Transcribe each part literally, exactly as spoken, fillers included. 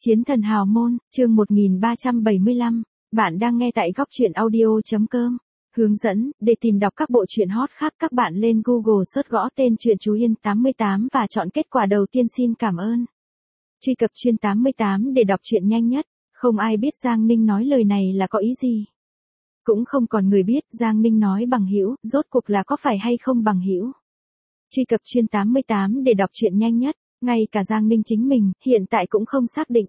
Chiến thần hào môn, chương một nghìn ba trăm bảy mươi lăm, bạn đang nghe tại góc truyện audio.com. Hướng dẫn, để tìm đọc các bộ truyện hot khác các bạn lên Google search gõ tên truyện Chú Yên tám mươi tám và chọn kết quả đầu tiên. Xin cảm ơn. Truy cập truyện tám mươi tám để đọc truyện nhanh nhất. Không ai biết Giang Ninh nói lời này là có ý gì. Cũng không còn người biết Giang Ninh nói bằng hữu, rốt cuộc là có phải hay không bằng hữu. Truy cập truyện tám mươi tám để đọc truyện nhanh nhất. Ngay cả Giang Ninh chính mình, hiện tại cũng không xác định.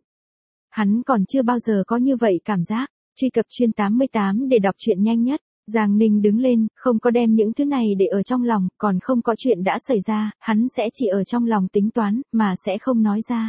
Hắn còn chưa bao giờ có như vậy cảm giác. Truy cập truyện tám mươi tám để đọc truyện nhanh nhất. Giang Ninh đứng lên, không có đem những thứ này để ở trong lòng, còn không có chuyện đã xảy ra, hắn sẽ chỉ ở trong lòng tính toán, mà sẽ không nói ra.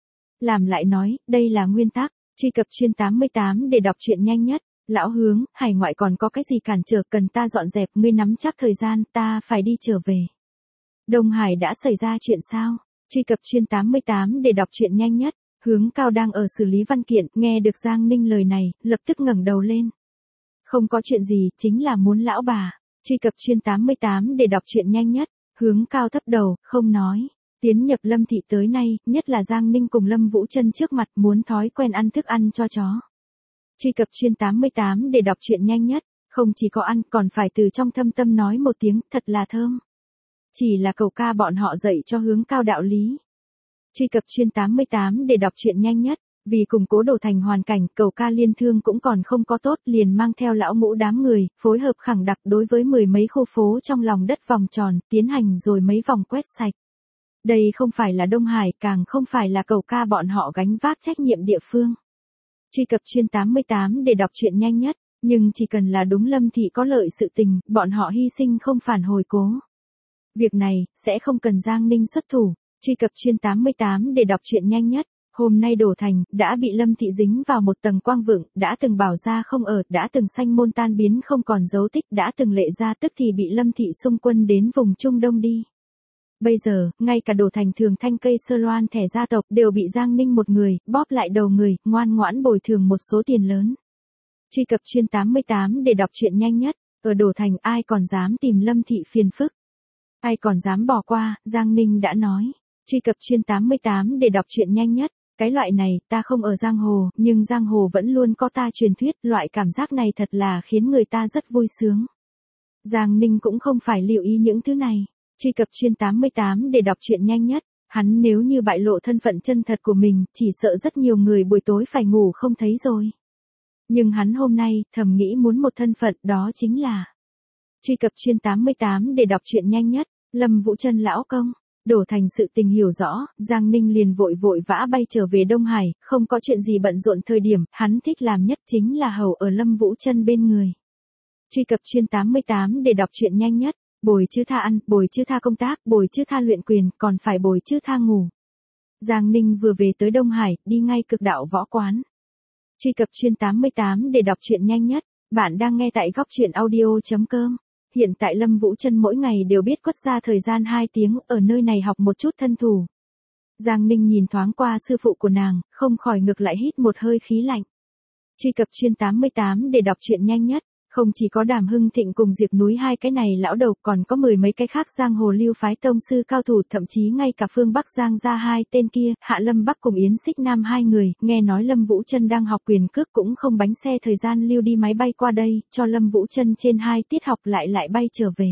Làm lại nói, đây là nguyên tắc. Truy cập truyện tám mươi tám để đọc truyện nhanh nhất. Lão Hướng, hải ngoại còn có cái gì cản trở cần ta dọn dẹp, ngươi nắm chắc thời gian, ta phải đi trở về. Đông Hải đã xảy ra chuyện sao? Truy cập truyện tám mươi tám để đọc truyện nhanh nhất. Hướng Cao đang ở xử lý văn kiện, nghe được Giang Ninh lời này, lập tức ngẩng đầu lên. Không có chuyện gì, chính là muốn lão bà. Truy cập truyện tám mươi tám để đọc truyện nhanh nhất. Hướng Cao thấp đầu, không nói. Tiến nhập Lâm thị tới nay, nhất là Giang Ninh cùng Lâm Vũ Chân trước mặt muốn thói quen ăn thức ăn cho chó. Truy cập truyện tám mươi tám để đọc truyện nhanh nhất. Không chỉ có ăn, còn phải từ trong thâm tâm nói một tiếng, thật là thơm. Chỉ là Cầu ca bọn họ dạy cho Hướng Cao đạo lý. Truy cập truyện tám mươi tám để đọc truyện nhanh nhất. Vì củng cố Đổ Thành hoàn cảnh, Cầu ca liên thương cũng còn không có tốt, liền mang theo lão ngũ đám người, phối hợp khẳng đặc đối với mười mấy khu phố trong lòng đất vòng tròn, tiến hành rồi mấy vòng quét sạch. Đây không phải là Đông Hải, càng không phải là Cầu ca bọn họ gánh vác trách nhiệm địa phương. Truy cập truyện tám mươi tám để đọc truyện nhanh nhất. Nhưng chỉ cần là đúng Lâm thị có lợi sự tình, bọn họ hy sinh không phản hồi cố. Việc này, sẽ không cần Giang Ninh xuất thủ. Truy cập truyện tám mươi tám để đọc truyện nhanh nhất. Hôm nay Đổ Thành, đã bị Lâm thị dính vào một tầng quang vượng, đã từng bảo ra không ở, đã từng sanh môn tan biến không còn dấu tích, đã từng lệ ra tức thì bị Lâm thị xung quân đến vùng Trung Đông đi. Bây giờ, ngay cả Đổ Thành thường thanh cây sơ loan thẻ gia tộc đều bị Giang Ninh một người, bóp lại đầu người, ngoan ngoãn bồi thường một số tiền lớn. Truy cập truyện tám mươi tám để đọc truyện nhanh nhất. Ở Đổ Thành ai còn dám tìm Lâm thị phiền phức? Ai còn dám bỏ qua, Giang Ninh đã nói. Truy cập truyện tám mươi tám để đọc truyện nhanh nhất. Cái loại này, ta không ở giang hồ, nhưng giang hồ vẫn luôn có ta truyền thuyết, loại cảm giác này thật là khiến người ta rất vui sướng. Giang Ninh cũng không phải lưu ý những thứ này. Truy cập truyện tám mươi tám để đọc truyện nhanh nhất. Hắn nếu như bại lộ thân phận chân thật của mình, chỉ sợ rất nhiều người buổi tối phải ngủ không thấy rồi. Nhưng hắn hôm nay, thầm nghĩ muốn một thân phận, đó chính là. Truy cập truyện tám mươi tám để đọc truyện nhanh nhất. Lâm Vũ Chân lão công. Đổ Thành sự tình hiểu rõ, Giang Ninh liền vội vội vã bay trở về Đông Hải, không có chuyện gì bận rộn thời điểm, hắn thích làm nhất chính là hầu ở Lâm Vũ Chân bên người. Truy cập truyện tám mươi tám để đọc truyện nhanh nhất. Bồi chứ tha ăn, bồi chứ tha công tác, bồi chứ tha luyện quyền, còn phải bồi chứ tha ngủ. Giang Ninh vừa về tới Đông Hải, đi ngay Cực Đạo Võ Quán. Truy cập truyện tám mươi tám để đọc truyện nhanh nhất. Bạn đang nghe tại góc truyện audio.com. Hiện tại Lâm Vũ Chân mỗi ngày đều biết quất ra thời gian hai tiếng ở nơi này học một chút thân thủ. Giang Ninh nhìn thoáng qua sư phụ của nàng, không khỏi ngược lại hít một hơi khí lạnh. Truy cập truyện tám mươi tám để đọc truyện nhanh nhất. Không chỉ có Đàm Hưng Thịnh cùng Diệp Núi hai cái này lão đầu, còn có mười mấy cái khác giang hồ lưu phái tông sư cao thủ, thậm chí ngay cả Phương Bắc Giang gia hai tên kia, Hạ Lâm Bắc cùng Yến Xích Nam hai người, nghe nói Lâm Vũ Chân đang học quyền cước cũng không bánh xe thời gian lưu đi máy bay qua đây, cho Lâm Vũ Chân trên hai tiết học lại lại bay trở về.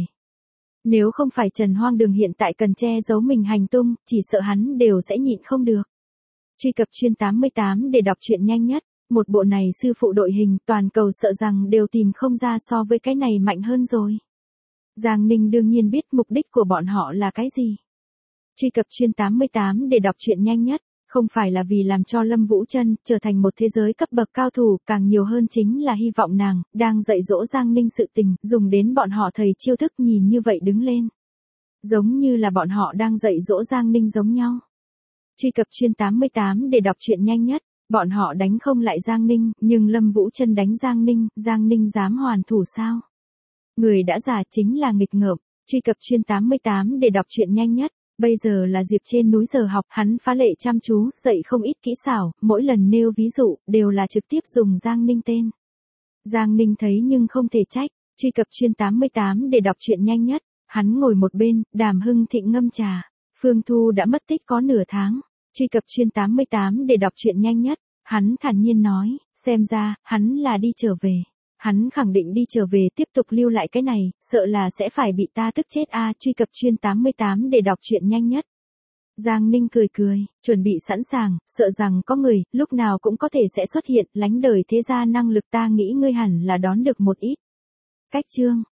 Nếu không phải Trần Hoang Đường hiện tại cần che giấu mình hành tung, chỉ sợ hắn đều sẽ nhịn không được. Truy cập truyện tám mươi tám để đọc truyện nhanh nhất. Một bộ này sư phụ đội hình, toàn cầu sợ rằng đều tìm không ra so với cái này mạnh hơn rồi. Giang Ninh đương nhiên biết mục đích của bọn họ là cái gì. Truy cập truyện tám mươi tám để đọc truyện nhanh nhất. Không phải là vì làm cho Lâm Vũ Chân trở thành một thế giới cấp bậc cao thủ, càng nhiều hơn chính là hy vọng nàng, đang dạy dỗ Giang Ninh sự tình, dùng đến bọn họ thầy chiêu thức nhìn như vậy đứng lên. Giống như là bọn họ đang dạy dỗ Giang Ninh giống nhau. Truy cập truyện tám mươi tám để đọc truyện nhanh nhất. Bọn họ đánh không lại Giang Ninh, nhưng Lâm Vũ Chân đánh Giang Ninh, Giang Ninh dám hoàn thủ sao? Người đã già chính là nghịch ngợm. Truy cập truyện tám mươi tám để đọc truyện nhanh nhất. Bây giờ là Diệp trên núi giờ học, hắn phá lệ chăm chú, dạy không ít kỹ xảo, mỗi lần nêu ví dụ, đều là trực tiếp dùng Giang Ninh tên. Giang Ninh thấy nhưng không thể trách. Truy cập truyện tám mươi tám để đọc truyện nhanh nhất. Hắn ngồi một bên, Đàm Hưng Thịnh ngâm trà. Phương Thu đã mất tích có nửa tháng. Truy cập chuyên tám mươi tám để đọc truyện nhanh nhất. Hắn thản nhiên nói, xem ra, hắn là đi trở về. Hắn khẳng định đi trở về tiếp tục lưu lại cái này, sợ là sẽ phải bị ta tức chết a. Truy cập chuyên tám mươi tám để đọc truyện nhanh nhất. Giang Ninh cười cười, chuẩn bị sẵn sàng, sợ rằng có người, lúc nào cũng có thể sẽ xuất hiện, lánh đời thế gia năng lực ta nghĩ ngươi hẳn là đón được một ít. Cách chương,